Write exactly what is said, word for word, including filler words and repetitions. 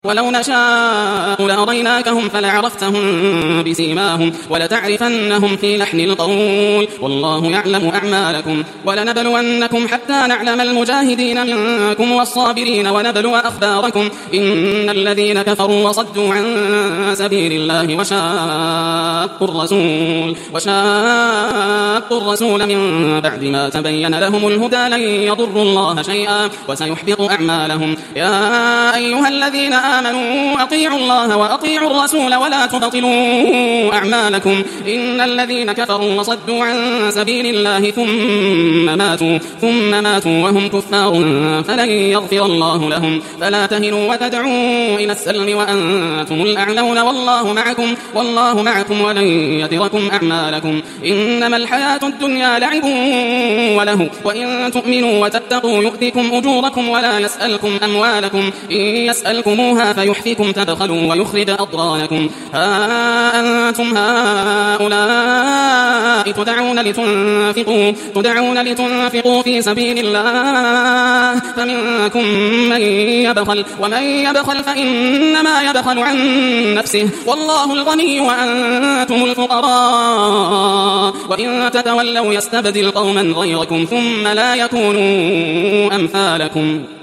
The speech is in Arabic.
ولو نشاء لأريناكهم فلعرفتهم بسيماهم ولتعرفنهم في لحن القول والله يعلم أعمالكم ولنبلونكم حتى نعلم المجاهدين منكم والصابرين ونبلو أخباركم إن الذين كفروا وصدوا عن سبيل الله وشاقوا الرسول وشاقوا الرسول من بعد ما تبين لهم الهدى لن يضروا الله شيئا وسيحبط أعمالهم. يا أيها الذين آمنوا أطيعوا الله وأطيعوا الرسول ولا تبطلوا أعمالكم إن الذين كفروا وصدوا عن سبيل الله ثم ماتوا ثم ماتوا وهم كفار فلن يغفر الله لهم فلا تهنوا وتدعوا إلى السلم وأنتم الأعلون والله معكم والله معكم ولن يتركم أعمالكم. إنما الحياة الدنيا لعب وله وإن تؤمنوا وتتقوا يؤتكم أجوركم ولا يسألكم أموالكم إن يسألكموها فيحفكم تبخلوا ويخرج أضغانكم. ها أنتم هؤلاء تدعون لتنفقوا, تدعون لتنفقوا في سبيل الله فمنكم من يبخل ومن يبخل فإنما يبخل عن نفسه والله الغني وأنتم الفقراء وإن تتولوا يستبدل قوما غيركم ثم لا يكونوا أمثالكم.